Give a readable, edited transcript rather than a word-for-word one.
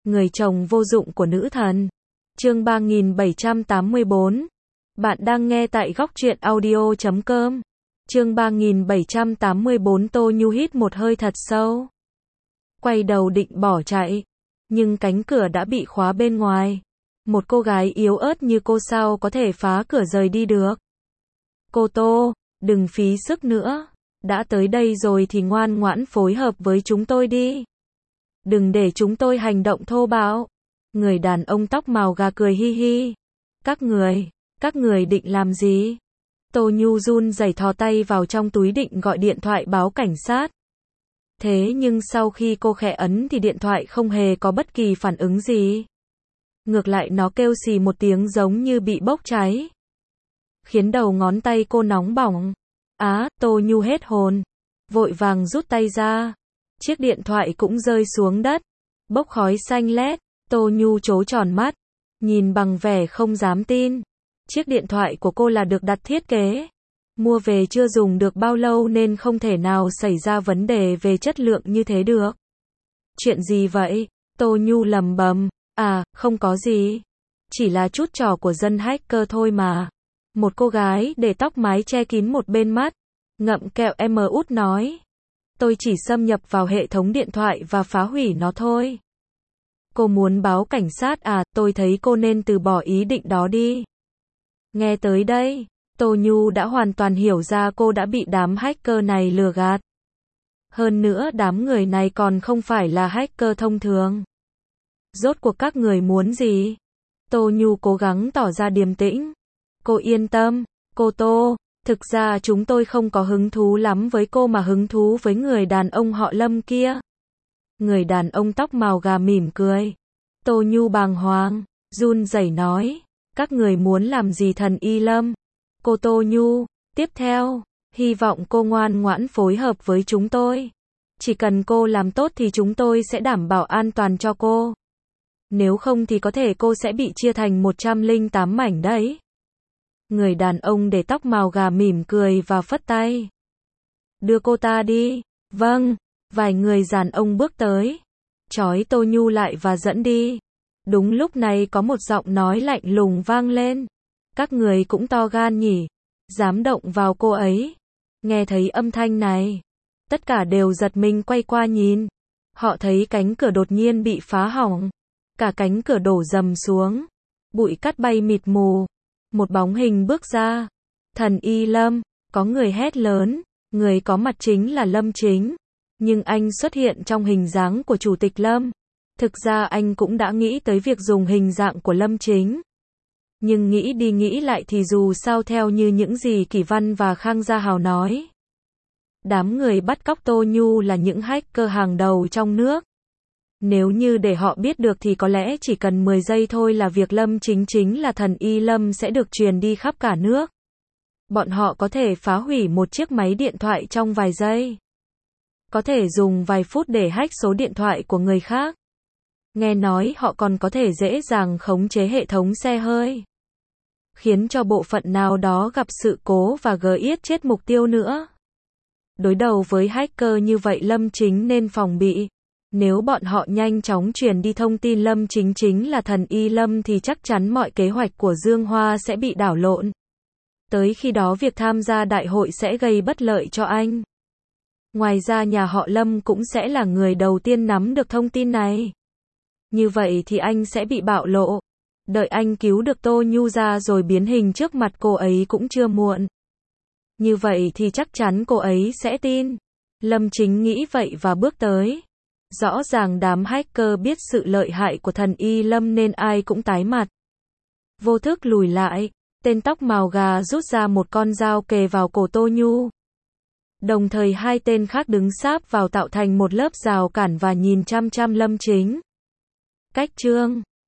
người chồng vô dụng của nữ thần. Chương 3784. Bạn đang nghe tại góc truyện audio.com. Chương 3784. Tô Nhu hít một hơi thật sâu. Quay đầu định bỏ chạy, nhưng cánh cửa đã bị khóa bên ngoài. Một cô gái yếu ớt như cô sao có thể phá cửa rời đi được. Cô Tô, đừng phí sức nữa. Đã tới đây rồi thì ngoan ngoãn phối hợp với chúng tôi đi. Đừng để chúng tôi hành động thô bạo. Người đàn ông tóc màu gà cười hi hi. Các người định làm gì? Tô Nhu run rẩy thò tay vào trong túi định gọi điện thoại báo cảnh sát. Thế nhưng sau khi cô khẽ ấn thì điện thoại không hề có bất kỳ phản ứng gì. Ngược lại nó kêu xì một tiếng giống như bị bốc cháy, khiến đầu ngón tay cô nóng bỏng. Tô Nhu hết hồn, vội vàng rút tay ra. Chiếc điện thoại cũng rơi xuống đất, bốc khói xanh lét. Tô Nhu trố tròn mắt, nhìn bằng vẻ không dám tin. Chiếc điện thoại của cô là được đặt thiết kế, mua về chưa dùng được bao lâu nên không thể nào xảy ra vấn đề về chất lượng như thế được. Chuyện gì vậy? Tô Nhu lẩm bẩm. Không có gì. Chỉ là chút trò của dân hacker thôi mà. Một cô gái để tóc mái che kín một bên mắt, ngậm kẹo út nói. Tôi chỉ xâm nhập vào hệ thống điện thoại và phá hủy nó thôi. Cô muốn báo cảnh sát tôi thấy cô nên từ bỏ ý định đó đi. Nghe tới đây, Tô Nhu đã hoàn toàn hiểu ra cô đã bị đám hacker này lừa gạt. Hơn nữa đám người này còn không phải là hacker thông thường. Rốt cuộc các người muốn gì? Tô Nhu cố gắng tỏ ra điềm tĩnh. Cô yên tâm, cô Tô, thực ra chúng tôi không có hứng thú lắm với cô mà hứng thú với người đàn ông họ Lâm kia. Người đàn ông tóc màu gà mỉm cười. Tô Nhu bàng hoàng, run rẩy nói, các người muốn làm gì thần y Lâm? Cô Tô Nhu, tiếp theo, hy vọng cô ngoan ngoãn phối hợp với chúng tôi. Chỉ cần cô làm tốt thì chúng tôi sẽ đảm bảo an toàn cho cô. Nếu không thì có thể cô sẽ bị chia thành 108 mảnh đấy. Người đàn ông để tóc màu gà mỉm cười và phất tay. Đưa cô ta đi. Vâng. Vài người đàn ông bước tới, trói Tô Nhu lại và dẫn đi. Đúng lúc này có một giọng nói lạnh lùng vang lên. Các người cũng to gan nhỉ, dám động vào cô ấy. Nghe thấy âm thanh này, tất cả đều giật mình quay qua nhìn. Họ thấy cánh cửa đột nhiên bị phá hỏng. Cả cánh cửa đổ dầm xuống, bụi cát bay mịt mù. Một bóng hình bước ra. Thần y Lâm, có người hét lớn. Người có mặt chính là Lâm Chính. Nhưng anh xuất hiện trong hình dáng của Chủ tịch Lâm. Thực ra anh cũng đã nghĩ tới việc dùng hình dạng của Lâm Chính. Nhưng nghĩ đi nghĩ lại thì dù sao theo như những gì Kỷ Văn và Khang Gia Hào nói, đám người bắt cóc Tô Nhu là những hacker hàng đầu trong nước. Nếu như để họ biết được thì có lẽ chỉ cần 10 giây thôi là việc Lâm chính là thần y Lâm sẽ được truyền đi khắp cả nước. Bọn họ có thể phá hủy một chiếc máy điện thoại trong vài giây. Có thể dùng vài phút để hack số điện thoại của người khác. Nghe nói họ còn có thể dễ dàng khống chế hệ thống xe hơi, khiến cho bộ phận nào đó gặp sự cố và giết chết mục tiêu nữa. Đối đầu với hacker như vậy Lâm Chính nên phòng bị. Nếu bọn họ nhanh chóng truyền đi thông tin Lâm chính là thần y Lâm thì chắc chắn mọi kế hoạch của Dương Hoa sẽ bị đảo lộn. Tới khi đó việc tham gia đại hội sẽ gây bất lợi cho anh. Ngoài ra nhà họ Lâm cũng sẽ là người đầu tiên nắm được thông tin này. Như vậy thì anh sẽ bị bạo lộ. Đợi anh cứu được Tô Nhu ra rồi biến hình trước mặt cô ấy cũng chưa muộn. Như vậy thì chắc chắn cô ấy sẽ tin. Lâm Chính nghĩ vậy và bước tới. Rõ ràng đám hacker biết sự lợi hại của thần y Lâm nên ai cũng tái mặt. Vô thức lùi lại, tên tóc màu gà rút ra một con dao kề vào cổ Tô Nhu. Đồng thời hai tên khác đứng sáp vào tạo thành một lớp rào cản và nhìn chăm chăm Lâm Chính. Cách chương